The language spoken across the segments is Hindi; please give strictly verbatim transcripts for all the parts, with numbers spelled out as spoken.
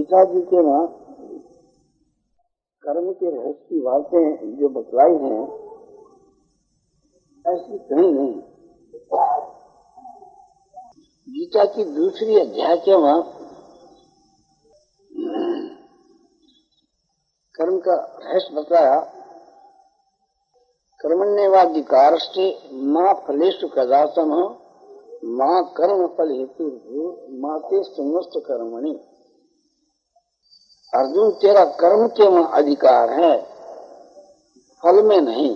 गीता जी के वहाँ कर्म के रहस्य की बातें जो बतलाई हैं ऐसी कहीं नहीं। गीता की दूसरी अध्याय के वहाँ कर्म का रहस्य बताया। कर्मण्येवाधिकारस्ते मां फलेषु कदाचन मां कर्म फल हेतु मां ते समस्त कर्मणि। अर्जुन, तेरा कर्म के में अधिकार है, फल में नहीं।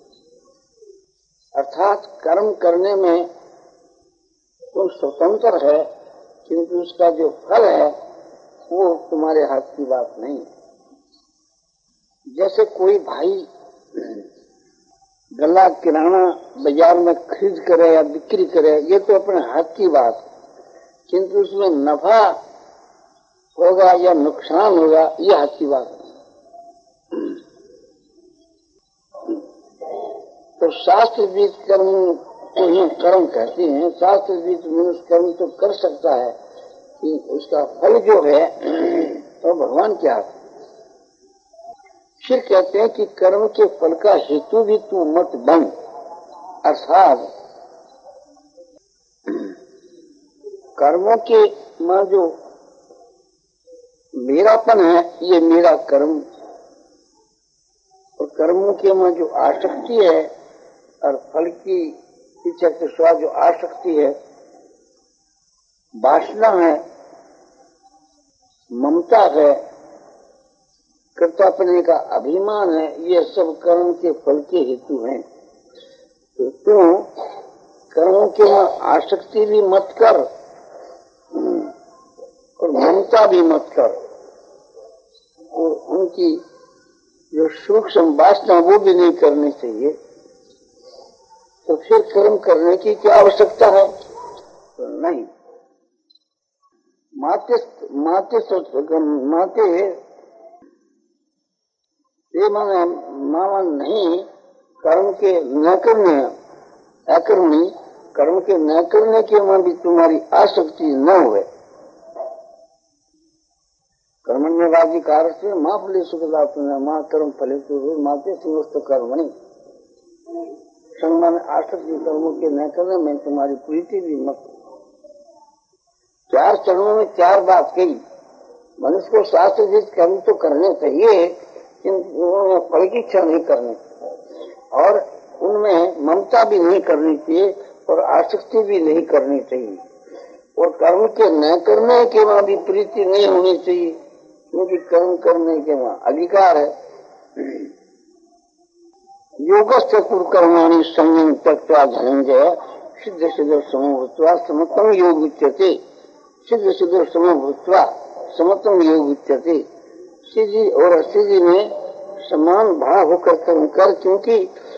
अर्थात कर्म करने में तुम स्वतंत्र है, किंतु उसका जो फल है वो तुम्हारे हाथ की बात नहीं। जैसे कोई भाई गला किराना बाजार में खरीद करे या बिक्री करे, ये तो अपने हाथ की बात, किंतु उसमें नफा होगा या नुकसान होगा ये हाथ की बात नहीं। तो शास्त्र विहित कर्म को ही कर्म कहते हैं। शास्त्र विहित मनुष्य कर्म तो कर सकता है कि उसका फल जो है तो भगवान के हाथ। फिर कहते हैं कि कर्म के फल का हेतु भी तू मत बन। अर्थात कर्मों के में जो मेरापन है ये मेरा कर्म, और कर्मों के में जो आसक्ति है और फल की इच्छा के स्वाद जो आसक्ति है, वासना है, ममता है, कर्तापने का अभिमान है, ये सब कर्म के फल के हेतु हैं। तो तू कर्मों के में आसक्ति भी मत कर और ममता भी मत कर, और उनकी जो सूक्ष्म वासना वो भी नहीं करनी चाहिए। तो फिर कर्म करने की क्या आवश्यकता है? तो नहीं। माते माते माते ये माने मामा नहीं, कर्म के न करने अकर्मी कर्म के न करने के में भी तुम्हारी आसक्ति न हुए। कर्मण्येवाधिकार से मां फलेषु कदाचन मां कर्म फलेषु माते समस्त कर्मणि। संग आसक्ति कर्मों के न करने में तुम्हारी प्रीति भी मत। चार चरणों में चार बात कही। मनुष्य को शास्त्र विहित कर्म तो करने चाहिए, किंतु उनमें फल की इच्छा नहीं करनी, और उनमें ममता भी नहीं करनी चाहिए और आसक्ति भी नहीं करनी चाहिए, और कर्म के न करने के वहां भी प्रीति नहीं होनी चाहिए, क्योंकि कर्म करने के वहां अधिकार है। योगस्य कुर्कर्माणि संयम त्यक्त्वा धनंजय सिद्ध सिद्ध समो भूत्वा समत्वम योग उच्यते। सिद्ध सिद्ध समो भूत्वा समत्वम योग उच्यते। सिद्धि और असिद्धि में समान भाव होकर कर्म कर, क्योंकि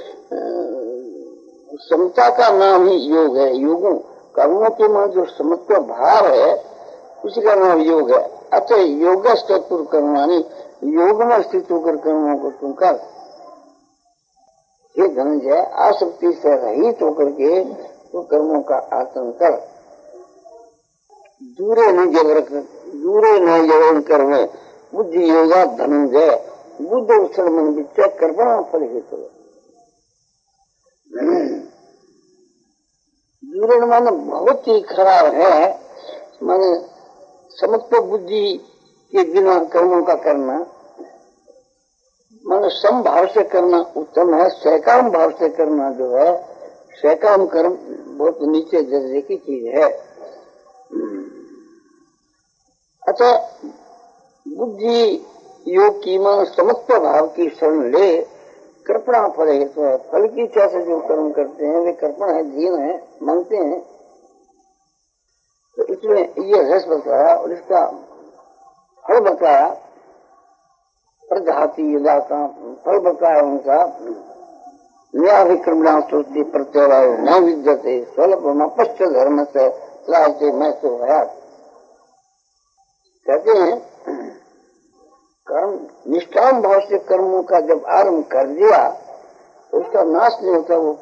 समता का नाम ही योग है। योगों कर्मों के में जो समत्व भाव है उसी का नाम योग है। अतः योगस्य कुर्कर्माणि, योग में स्थित होकर कर्मों को तुम कर। ये धनंजय, आसक्ति से रहित होकर के तो कर्मों का आचरण कर। दूरे न जबर दूरे न जबर कर्म बुद्धि योगा धनंजय बुद्ध उत्सव मन विचय कर्मणा फल हेतु। दूरे माने बहुत ही खराब है, माने समत्व बुद्धि के बिना कर्मों का करना, माने सम भाव से करना उत्तम है। सैकाम भाव से करना जो है, सैकाम कर्म बहुत नीचे दर्जे की चीज है। अतः बुद्धि योग की मान समत्व भाव की शरण ले। कृपणा फल हेतु है, फल की इच्छा से जो कर्म करते हैं वे कृपण है, दीन है, मांगते हैं। तो इसमें ये रस बताया और इसका फल बताया। प्रजाति यदा का फल बताया उनका। न्याभिक्रमणा सोचती प्रत्यवाय न विद्यते स्वल्प पश्च धर्म से त्रायते मैं तो भया। कहते हैं कर्म निष्काम भाव से कर्मों का जब आरंभ कर दिया तो उसका नाश नहीं होता, वो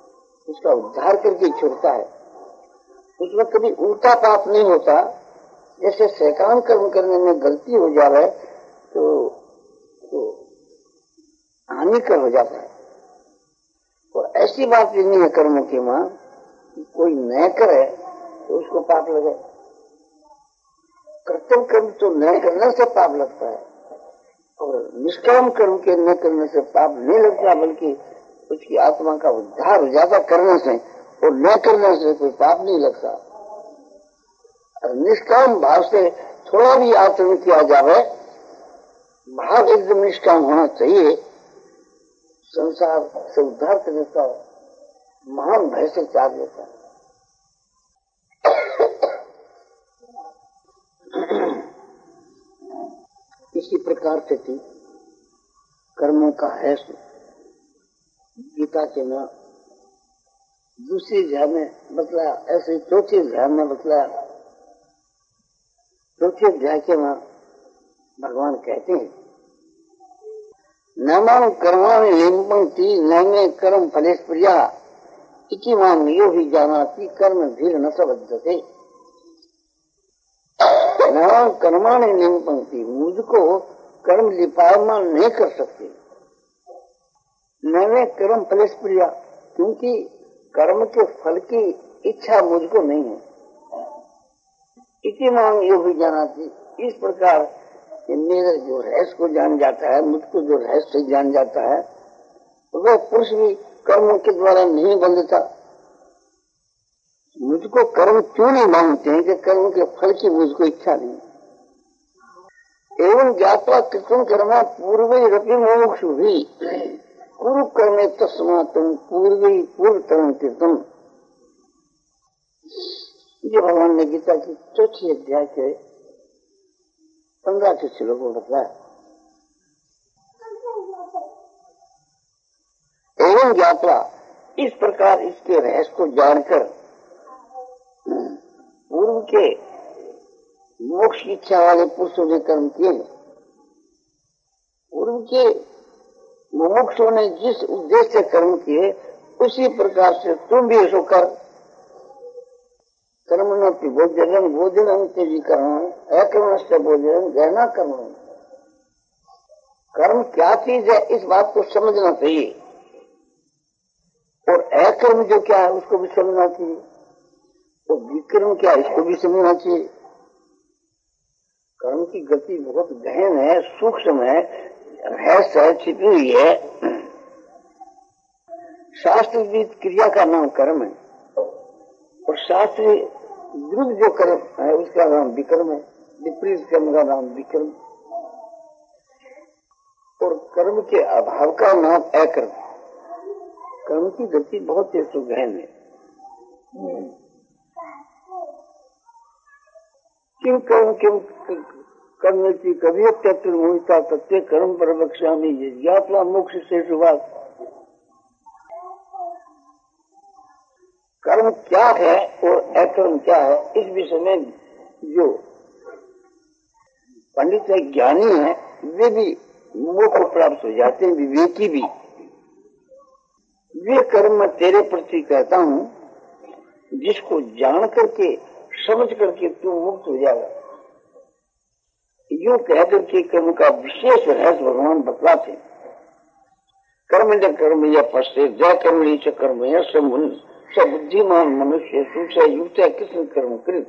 उसका उद्धार करके छोड़ता है। उसमें कभी उल्टा पाप नहीं होता, जैसे सैकान कर्म करने में गलती हो जाए तो, तो हानिकर हो जाता है। और ऐसी बात भी नहीं है कर्मों की मां कि कोई न करे तो उसको पाप लगे। कर्तव्य कर्म तो न करने से पाप लगता है और निष्काम कर्म के न करने से पाप नहीं लगता, बल्कि उसकी आत्मा का उद्धार हो जाता करने से, और न करने से कोई पाप नहीं लगता। और निष्काम भाव से थोड़ा भी आचरण किया जाए, भाव एकदम निष्काम होना चाहिए, संसार से उद्धार कर देता है, महान भय से त्याग देता है। इसी प्रकार से थी कर्मों का है गीता के में दूसरी अध्याय में बतलाया, ऐसे चौथे अध्याय में बतलाया। चौथे अध्याय के में भगवान कहते हैं, न मां कर्माणि लिंपन्ति न मे कर्म फलेषु प्रिया इति मां यो हि जानाति कर्म धीर न सबद्धते। न कर्माणि लिंपन्ति, मुझको कर्म लिपायमान नहीं कर सकते। न मे कर्म फलेषु प्रिया, क्योंकि कर्म के फल की इच्छा मुझको नहीं है। इति मां यो हि जानाति, इस प्रकार मेरे जो रहस्य को जान जाता है, मुझको जो रहस्य जान जाता है, वह पुरुष भी कर्मों के द्वारा नहीं बंधता। मुझको कर्म क्यों नहीं मांगते हैं कि कर्म के फल की मुझको इच्छा नहीं। एवं ज्ञात्वा कृतं कर्म पूर्वैरपि मुमुक्षु भी कुरु कर्मे तस्मात् पूर्वै पूर्वतरं कृतं। ये भगवान ने गीता की चौथी अध्याय के पंद्रह के श्लोक में बताया। एवं ज्ञात्वा, इस प्रकार इसके रहस्य को जानकर पूर्व के मोक्ष की इच्छा वाले पुरुषों ने कर्म किए। पूर्व के मुमुक्षों ने जिस उद्देश्य से कर्म किए, उसी प्रकार से तुम भी ऐसो कर। कर्म न भोजन भोजन अंत्यजी कर्म अकर्म से भोजन गहना कर्म। कर्म क्या चीज है इस बात को समझना चाहिए, और अकर्म जो क्या है उसको भी समझना चाहिए, और विकर्म क्या है इसको भी समझना चाहिए। कर्म की गति बहुत गहन है, सूक्ष्म है, रहस्य है, छिपी हुई है। शास्त्र विद क्रिया का नाम कर्म है, और शास्त्र विरुद्ध जो कर्म है उसका नाम विकर्म है। विपरीत कर्म का नाम विकर्म, और कर्म के अभाव का नाम अकर्म। कर्म की गति बहुत तेज गहन है। किम कर्म किम कर्म की कभी त्यक्त मोहिता प्रत्येक कर्म पर बख्शामी ज्ञात्वा मोक्ष से शुभात। कर्म क्या है और अकर्म क्या है, इस विषय में जो पंडित है, ज्ञानी है, वे भी मोक्ष प्राप्त हो जाते हैं, विवेकी भी। वे कर्म मैं तेरे प्रति कहता हूँ, जिसको जान करके समझ करके तू मुक्त हो जाएगा। यूं कह करके कर्म का विशेष रहस्य भगवान बतलाते। कर्म न कर्म या पश्चे जय कर्म नीचे कर्म या सब बुद्धिमान मनुष्य तुमसे युक्त है कृष्ण कर्म कृत।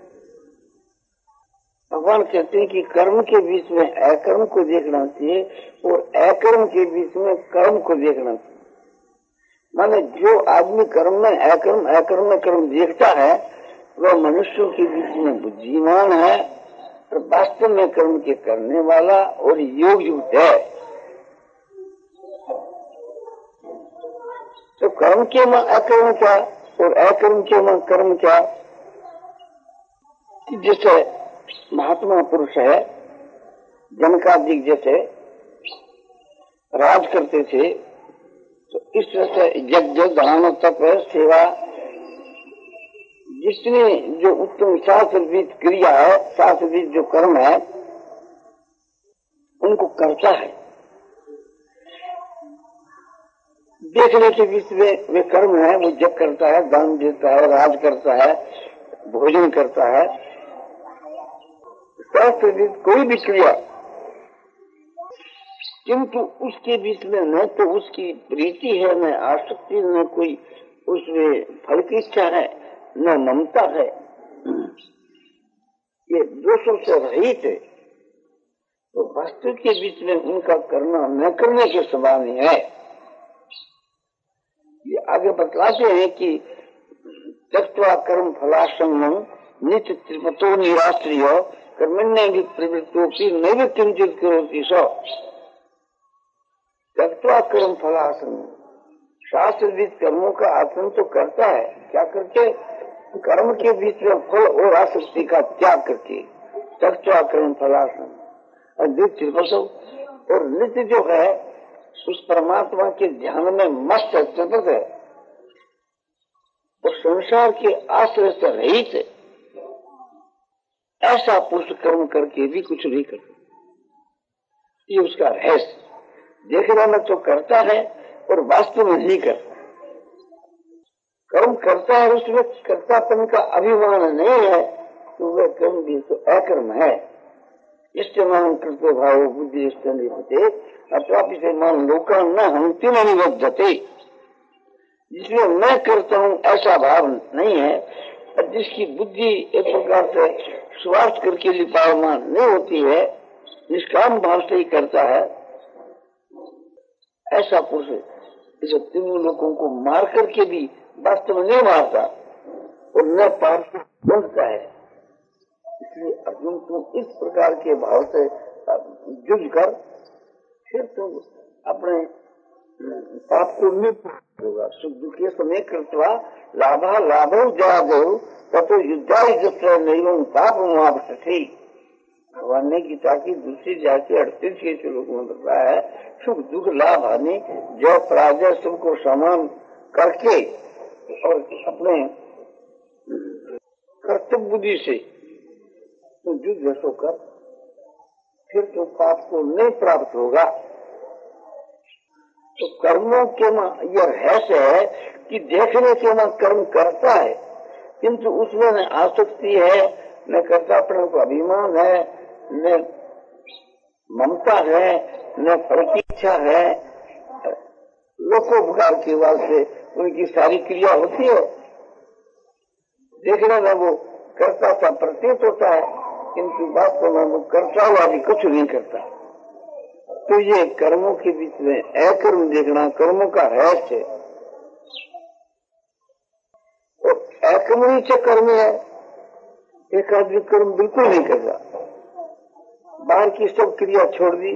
भगवान कहते हैं कि कर्म के बीच में अकर्म को देखना चाहिए और अकर्म के बीच में कर्म को देखना चाहिए। माने जो आदमी कर्म में अकर्म अकर्म में कर्म देखता है वह मनुष्यों के बीच में बुद्धिमान है और वास्तव में कर्म के करने वाला और योग युक्त है। तो कर्म के में अकर्म क्या और अकर्म के में कर्म क्या। जैसे महात्मा पुरुष है जनकादिक जैसे राज करते थे, तो इस तरह से यज्ञ दान तप सेवा जिसने जो उत्तम शास्त्रविद क्रिया है, शास्त्रविद जो कर्म है उनको करता है। देखने के बीच में वे कर्म है, वो जप करता है, दान देता है, राज करता है, भोजन करता है, शास्त्रविद कोई भी क्रिया, किंतु उसके बीच में न तो उसकी प्रीति है, न आसक्ति, न कोई उसमें फल की इच्छा है, न ममता है, ये दोषों से रहित है, तो वस्तु के बीच में उनका करना न करने के समान है। ये आगे बतलाते हैं कि त्यक्त्वा कर्म फलासंगम नित्य त्रिपतो निराश्रिय कर्मण्य भी प्रवृत्तोपि नैव किंचित करोति सो। त्यक्त्वा कर्म फलासंगम, शास्त्रविद कर्मों का आचरण तो करता है, क्या करके? कर्म के बीच में फल और आसक्ति का त्याग करके। त्यक्त्वा कर्म फलासंगम और नित्य त्रिपतो, और नित्य जो है उस परमात्मा के ध्यान में मस्त त्रिपत है, और संसार के आश्रय से रहित है। ऐसा पुरुष कर्म करके भी कुछ नहीं करता, ये उसका रहस्य। देखने में तो करता है और वास्तव में नहीं करता। कर्म करता है, उसमें कर्तापन का अभिमान नहीं है, तो वह कर्म भी तो अकर्म है। इष्टमान कृतो भाव बुद्धि इष्ट निपते अथवा से मान लोका न हंति न निबद्धते। जिसमें मैं करता हूँ ऐसा भाव नहीं है, और जिसकी बुद्धि एक प्रकार से स्वार्थ करके लिपायमान नहीं होती है, निष्काम भाव से ही करता है, ऐसा पुरुष इस तीनों लोगों को मार करके भी वास्तव में नहीं मारता और न पाप बनता है। इसलिए अर्जुन तुम इस प्रकार के भाव से जुझ कर फिर तुम अपने पाप को निवृत्त होगा। सुख दुखे समय कृत्वा लाभा लाभो जागो ततो युद्धाय जत्र नैवं पाप मुआवसति। भगवान ने गीता की दूसरी जाके अड़तीस के श्लोक में बताया है, सुख दुख लाभ हानि जय पराजय सबको समान करके और अपने कर्तव्य बुद्धि से तो युद्ध होकर फिर तो पाप को नहीं प्राप्त होगा। तो कर्मों के यह रहस्य है कि देखने के में कर्म करता है, किंतु उसमें न आसक्ति है, न कर्तापन को अभिमान है, न ममता है, न फल की इच्छा है। लोकोपकार के वास्ते उनकी सारी क्रिया होती है, देखने में वो कर्ता सा प्रतीत होता है, किंतु वास्तव में वो कर्ता हुआ भी कुछ नहीं करता। तो ये कर्मों के बीच में अकर्म देखना कर्मों का रहस्य है। और अकर्म ही कर्म है, एक आदमी कर्म बिल्कुल नहीं करता, बाहर की सब क्रिया छोड़ दी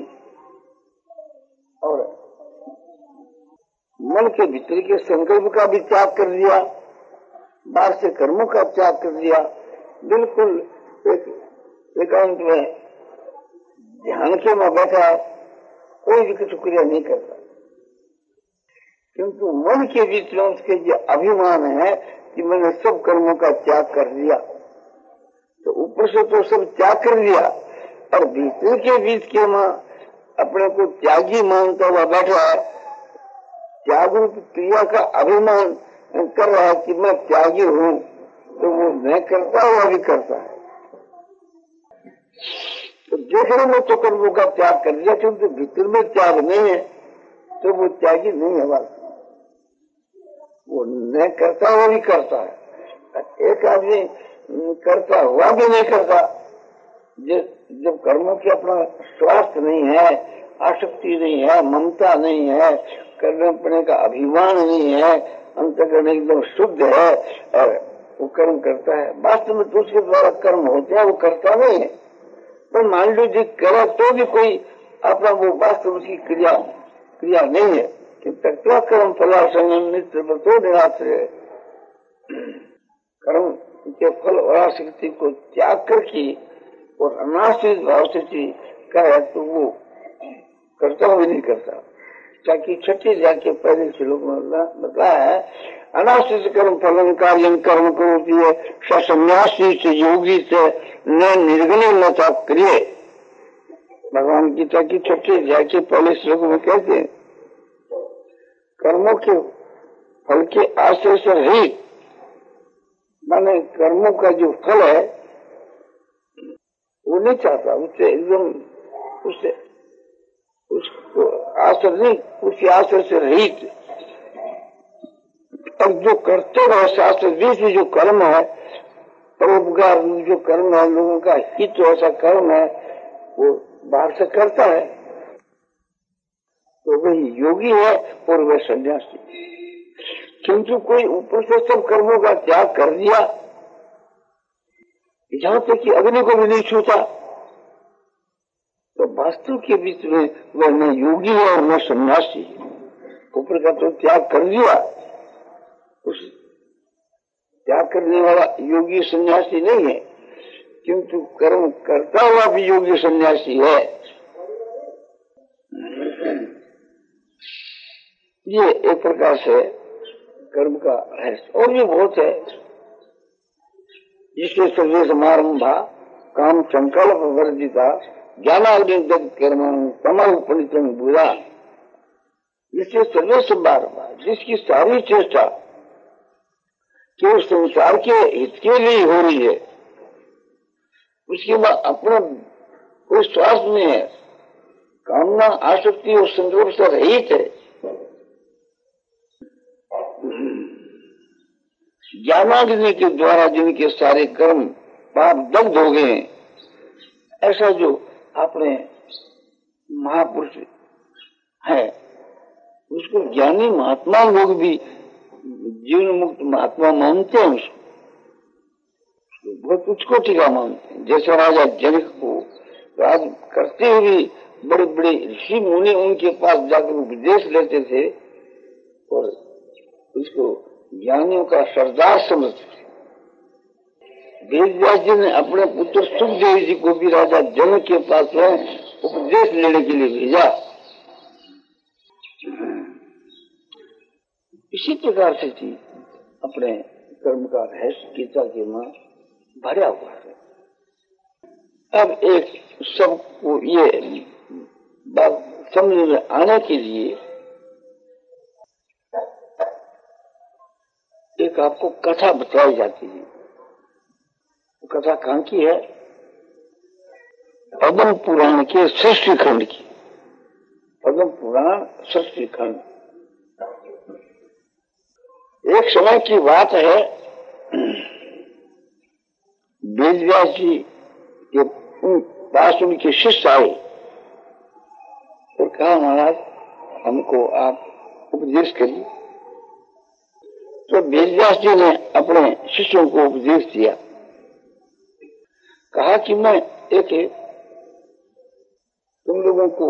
और मन के भीतर के संकल्प का भी त्याग कर दिया, बाहर से कर्मों का त्याग कर दिया, बिल्कुल एक एकांत में ध्यान के में बैठा है, कोई भी कुछ क्रिया नहीं करता। किंतु मन के बीच में उसके जो अभिमान है कि मैंने सब कर्मों का त्याग कर दिया, तो ऊपर से तो सब त्याग कर दिया और भीतर के बीच के मां अपने को त्यागी मानता हुआ बैठा है, त्याग रूप क्रिया का अभिमान कर रहा है कि मैं त्यागी हूँ, तो वो मैं करता हुआ भी करता है। तो देखने में तो कर्मों का त्याग कर दिया, क्योंकि भीतर में त्याग नहीं है, तो वो त्यागी नहीं है, वास्तव वो न करता हुआ भी करता है। एक आदमी करता हुआ भी नहीं करता, जब कर्मों की अपना स्वास्थ्य नहीं है, आसक्ति नहीं है, ममता नहीं है, करने का अभिमान नहीं है, अंतःकरण एकदम शुद्ध है और वो कर्म करता है। वास्तव में तो उसके द्वारा कर्म होते हैं, वो करता नहीं है। तो मान लो जो करे तो भी कोई अपना वो वास्तव की क्रिया क्रिया नहीं है कि त्यक्त्वा कर्म फलासंगम नित्य तो निराश्रय। कर्म के फल और आसक्ति को त्याग करके और अनाश्रित भाव से करे तो वो करता हुआ नहीं करता। ताकि छठी जाके पहले श्लोक में बताया है, अनाश्रित कर्म फलन कार्य कर्म करोति है सन्यासी से योगी से न निर्गुण न क्रिय। भगवान गीता की छठी जाके पहले श्लोक में कहते हैं, कर्मों के फल के आश्रय से रहित, माने कर्मों का जो फल है वो नहीं चाहता, उससे एकदम उससे उसको आश्रय नहीं, उसी आश्रय से रहित। अब जो कर्तव्य है शास्त्र विधि जो कर्म है, परोपकार जो कर्म है, लोगों का हित ऐसा कर्म है, वो बाहर से करता है, तो वही योगी है और वह सन्यासी। किंतु कोई ऊपर से सब कर्मों का त्याग कर दिया, जहां तक कि अग्नि को भी नहीं छूता, तो वास्तव के बीच में वह न योगी है और न सन्यासी। ऊपर का तो त्याग कर दिया, उस त्याग करने वाला योगी सन्यासी नहीं है, किंतु कर्म करता हुआ भी योगी सन्यासी है। ये एक प्रकार से कर्म का रहस्य। और भी बहुत है, जिससे सर्वे समारंभा काम संकल्प वर्जिता ज्ञानाग्नि कर्म तमह उपनितम बुरा। इससे सर्वे समारंभा, जिसकी सारी चेष्टा केवल संसार के हित के लिए हो रही है, उसके बाद अपना कोई स्वार्थ में है, कामना आसक्ति और संकल्प से रहित है, ज्ञानाग्नि के द्वारा जिनके सारे कर्म पाप दग्ध हो गए हैं, ऐसा जो अपने महापुरुष है, उसको ज्ञानी महात्मा लोग भी जीवन मुक्त महात्मा मानते हैं, उसको बहुत उच्च कोटि का मानते हैं। जैसे राजा जनक को राज करते हुए बड़े बड़े ऋषि मुनि उनके पास जाकर उपदेश लेते थे और उसको ज्ञानियों का सरदार समझते थे। वेद व्यास जी ने अपने पुत्र सुखदेव जी को भी राजा जनक के पास में उपदेश लेने के लिए भेजा। इसी प्रकार से थी अपने कर्म का रहस्य गीता के मां भरा हुआ है। अब एक सबको ये बात समझ में आने के लिए एक आपको कथा बताई जाती है। कथा कहाँ की है? पद्म पुराण के सृष्टि खंड की। पद्म पुराण सृष्टि खंड। एक समय की बात है, वेद व्यास जी के पास उनके शिष्य आए और कहा, महाराज हमको आप उपदेश करिए। तो वेद व्यास जी ने अपने शिष्यों को उपदेश दिया। कहा कि मैं एक तुम लोगों को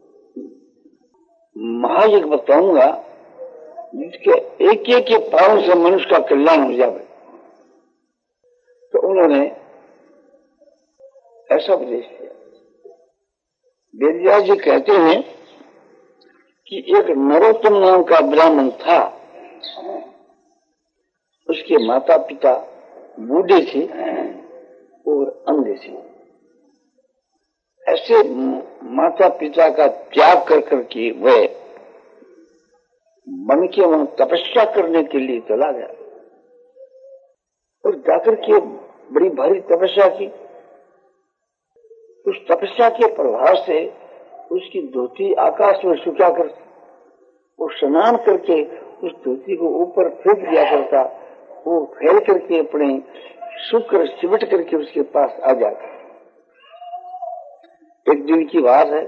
महायज्ञ बताऊंगा जिसके एक एक के पावन से मनुष्य का कल्याण हो जाए। तो उन्होंने ऐसा उपदेश दिया। वेद व्यास जी कहते हैं कि एक नरोत्तम नाम का ब्राह्मण था। उसके माता पिता बूढ़े थे और अंधे थे। ऐसे माता पिता का त्याग कर करके वह मन के वहां तपस्या करने के लिए चला गया और जाकर के बड़ी भारी तपस्या की। उस तपस्या के प्रभाव से उसकी धोती आकाश में सुखा कर वो स्नान करके उस धोती को ऊपर फेंक दिया करता। वो फैल करके अपने शुक्र सिमट करके उसके पास आ जाता। एक दिन की बात है,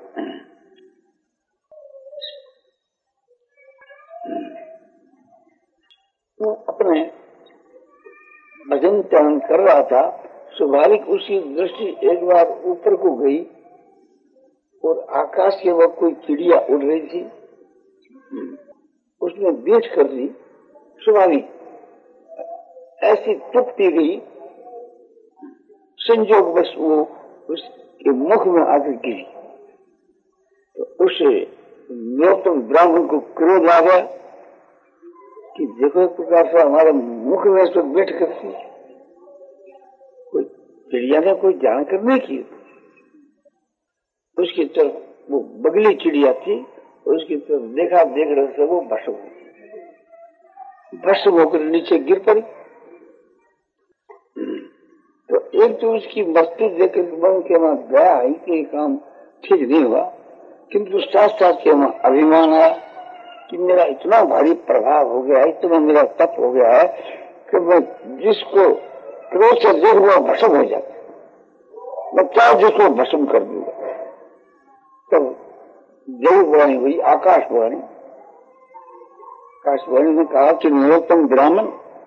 वो अपने भजन ध्यान कर रहा था। स्वाभाविक उसकी दृष्टि एक बार ऊपर को गई और आकाश के वक्त कोई चिड़िया उड़ रही थी, उसने देख कर दी। स्वाभाविक ऐसी टूटती गई, संजोग बस वो उसके मुख में आकर गिरी। तो उस नरोत्तम ब्राह्मण को क्रोध आ गया कि देखो एक प्रकार से हमारे मुख में तो बैठ करती कोई चिड़िया ने कोई जान कर नहीं की। उसकी तरफ वो बगली चिड़िया थी, उसकी तरफ देखा, देख रहे से वो भस्म हो भस्म होकर नीचे गिर पड़ी। तो एक तो उसकी वस्तु देकर मन के वहां गया ही कि ये काम ठीक नहीं हुआ, किंतु साथ साथ के वहां अभिमान आया कि मेरा इतना भारी प्रभाव हो गया है, इतना मेरा तप हो गया है कि मैं जिसको क्रोध से देख हुआ भस्म हो जाता, मैं चाहे जिसको भस्म कर दूंगा। तब जय वाणी हुई, आकाशवाणी। आकाशवाणी ने कहा कि नरोत्तम ब्राह्मण,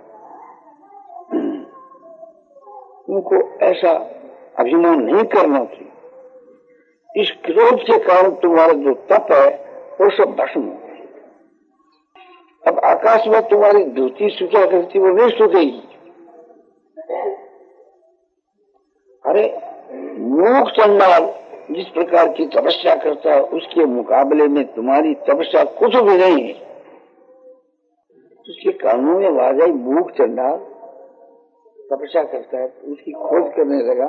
उनको ऐसा अभिमान नहीं करना चाहिए, इस क्रोध के कारण तुम्हारा जो तप है वो सब भस्म हो। अब आकाश में तुम्हारी धोती सूखा करती, वो नहीं सूखेगी। अरे मूक चंडाल जिस प्रकार की तपस्या करता है, उसके मुकाबले में तुम्हारी तपस्या कुछ भी नहीं है। उसके कानों में आवाज आई, मूक चंडाल तपस्या करता है। उसकी खोज करने लगा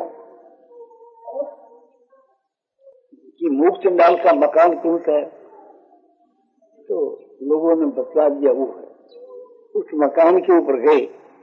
कि मूक चंडाल का मकान कौन सा है, तो लोगों ने बतला दिया वो है। उस मकान के ऊपर गए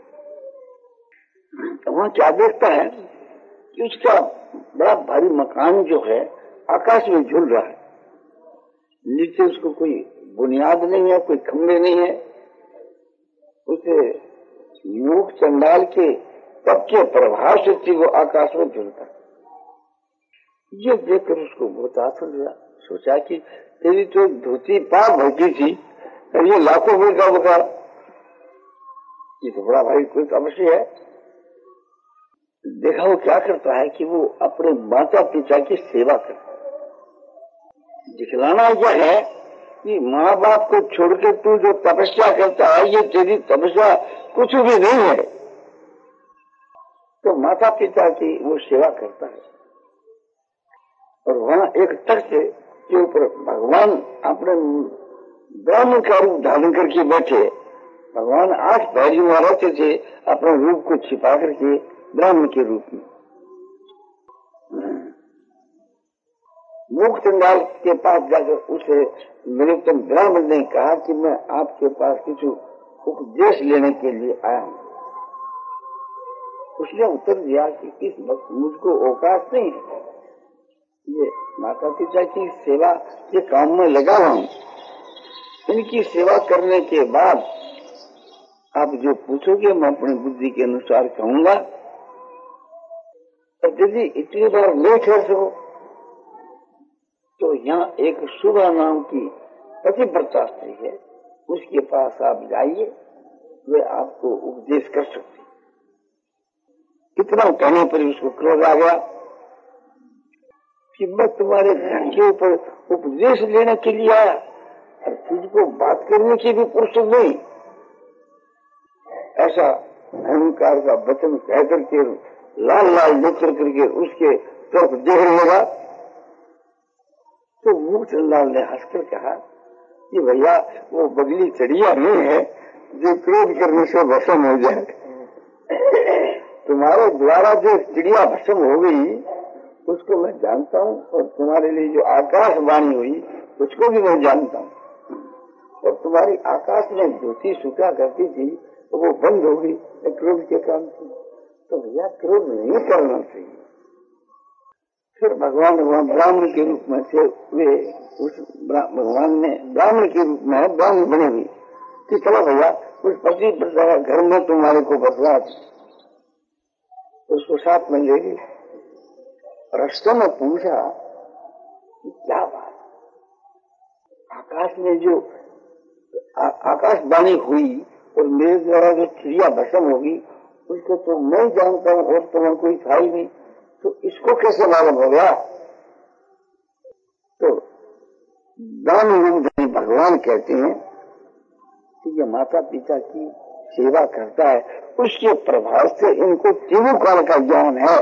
तो वहां क्या देखता है कि उसका बड़ा भारी मकान जो है आकाश में झूल रहा है। नीचे उसको कोई बुनियाद नहीं है, कोई खंभे नहीं है। उसे मूक चंडाल के तप के प्रभाव से वो आकाश में झूलता। ये देखकर उसको बहुत आश्चर्य हुआ। सोचा कि तेरी तो धोती पार भरती थी और ये लाखों में का बता, ये तो बड़ा भाई कोई तपस्या है। देखा वो क्या करता है कि वो अपने माता पिता की सेवा करता है। दिखलाना क्या है कि माँ बाप को छोड़कर तू जो तपस्या करता है, ये तेरी तपस्या कुछ भी नहीं है। तो माता पिता की वो सेवा करता है। और वहां एक तख्त के ऊपर भगवान अपने ब्राह्मण का रूप धारण करके बैठे। भगवान आठ पैरों में रहते थे, अपने रूप को छिपा करके ब्राह्मण के रूप में। मूक चंडाल के पास जाकर उसे नरोत्तम ब्राह्मण ने कहा कि मैं आपके पास कुछ उपदेश लेने के लिए आया हूँ। उसने उत्तर दिया कि इस वक्त मुझको औकात नहीं है, ये माता पिता की सेवा के काम में लगा हुआ हूँ। इनकी सेवा करने के बाद आप जो पूछोगे मैं अपनी बुद्धि के अनुसार कहूंगा। और यदि इतनी बार नहीं ठहर सको तो यहाँ एक सुबह नाम की पतिव्रता स्त्री है, उसके पास आप जाइए, वे आपको उपदेश कर सकते। इतना कहने पर उसको क्रोध आ गया कि मैं तुम्हारे घर के ऊपर उपदेश लेने के लिए आया और तुझको बात करने की भी फुर्सत नहीं। ऐसा अहंकार का वचन कह करके लाल लाल नेत्र करके उसके तरफ देखने लगा। तो मूक चंडाल ने हंसकर कहा कि भैया वो बगली चिड़िया नहीं है जो क्रोध करने से भस्म हो जाए। तुम्हारे द्वारा जो चिड़िया भस्म हो गई उसको मैं जानता हूँ, और तुम्हारे लिए जो आकाशवाणी हुई उसको भी मैं जानता हूँ। और तुम्हारी आकाश में धोती सूखा करती थी तो वो बंद हो गई क्रोध के काम से। तो भैया क्रोध नहीं करना चाहिए। फिर भगवान वहाँ ब्राह्मण के रूप में से वे उस भगवान ने ब्राह्मण के रूप में ब्राह्मण बने हुए कि चलो भैया उस पति का घर में तुम्हारे को बदला, उसको साथ में ले गई। रास्ते में पूछा कि क्या बात, आकाश में जो आ, आकाशवाणी हुई और मेरे द्वारा जो चिड़िया भस्म होगी उसको तो मैं जानता हूँ और तुम्हें कोई था ही नहीं, तो इसको कैसे मालूम हो गया? तो दान रूप भगवान कहते हैं कि ये माता पिता की सेवा करता है, उसके प्रभाव से इनको तीनों काल का ज्ञान है।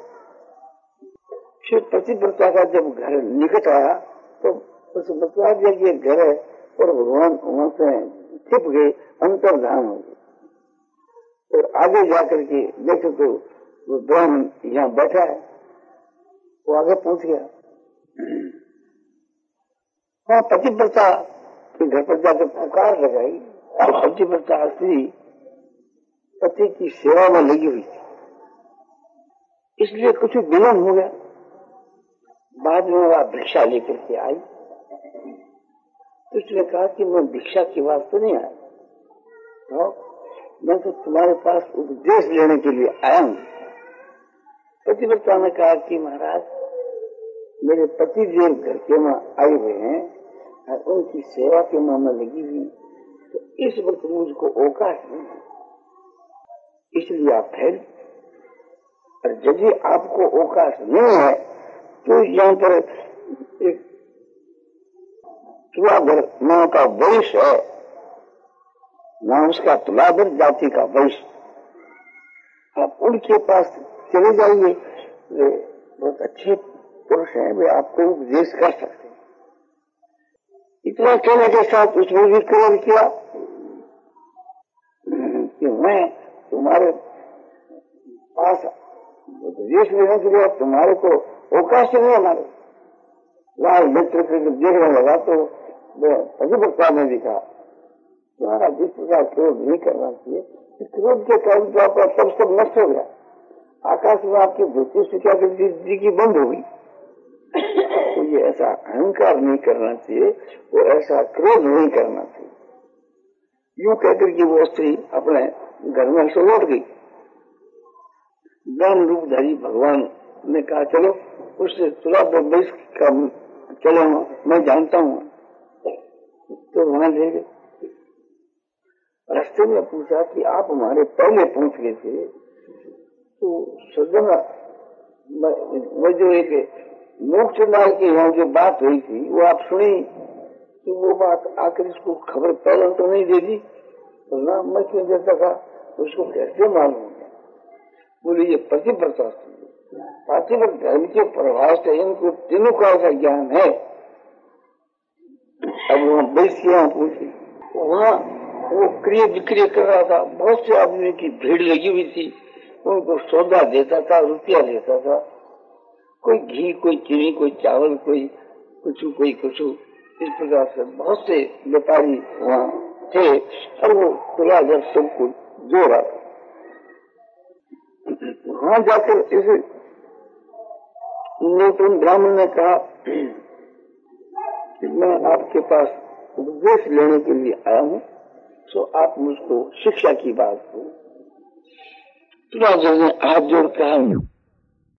फिर पतिव्रता का जब घर निकट आया तो उस बतला दिया कि घर है, और भगवान वहां से छिप गए, अंतर्धान हो गए। और आगे जाकर के देखे तो वो ब्राह्मण यहाँ बैठा है, वो आगे पहुंच गया। हाँ, पतिव्रता के घर पर जाकर पुकार लगाई। पतिव्रता स्त्री पति की सेवा में लगी हुई थी। इसलिए कुछ विलम्ब हो गया। बाद में वह भिक्षा लेकर के आई। उसने कहा कि मैं भिक्षा की वास्ते नहीं आया, तो मैं तो तुम्हारे पास उपदेश लेने के लिए आया हूँ। पतिव्रता ने कहा कि महाराज, मेरे पति देव घर के में आए हुए हैं और उनकी सेवा के में मैं लगी हुई, तो इस वक्त मुझको अवकाश नहीं है, इसलिए आप ठहर। और यदि आपको अवकाश नहीं है तो यहाँ पर एक तुलाधर नाम का वैश्य है, नाम उसका तुलाधर जाति का वैश्य, आप उनके पास चले जाइए, वे बहुत अच्छे पुरुष हैं, वे आपको उपदेश कर सकते हैं। इतना कहने के साथ उसने भी क्रोध किया कि मैं तुम्हारे पास उपदेश लेने के लिए तुम्हारे को अवकाश नहीं। हमारे लाल मित्र से जब देखने लगा तो पतिव्रता ने भी कहा तुम्हारा जिस प्रकार क्रोध नहीं करना चाहिए, क्रोध के कारण तो आपका सब सब नष्ट हो गया। आकाश में आपकी धोती से क्या दृष्टि की बंद हो गई। तो ये ऐसा अहंकार नहीं करना चाहिए, वो ऐसा क्रोध नहीं करना चाहिए। यूं कहकर कि वो स्त्री अपने घर में से लौट गई। ज्ञान रूपधारी भगवान ने कहा चलो उससे तुला बस का चलो मैं जानता हूँ, तो वहां ले गए। रास्ते में पूछा कि आप हमारे पहले पहुंच गए थे, तो सदन वो जो एक मोक्ष मार्ग की यहाँ जो बात हुई थी वो आप सुनी, तो वो बात आकर इसको खबर पहले तो नहीं दे दी, तो ना मैं क्यों देता था, तो उसको कैसे मालूम गया। बोले ये पतिव्रता पार्थिव धर्म के प्रभाव से इनको तीनों काल का ज्ञान है। अब वहाँ बैठ के यहाँ पूछी, वहाँ वो क्रिय विक्रिय कर रहा था, बहुत से आदमी की भीड़ लगी हुई थी, उनको सौदा देता था, रुपया देता था, कोई घी, कोई चीनी, कोई चावल, कोई कुछ, कोई कुछ, इस प्रकार से बहुत से व्यापारी वहाँ थे। और वो तुलाधर सबको दे रहा था। वहां जाकर इस नूतन ब्राह्मण ने कहा कि मैं आपके पास उपदेश लेने के लिए आया हूँ, तो आप मुझको शिक्षा की बात करो। तुलाधर ने हाथ जोड़ कहा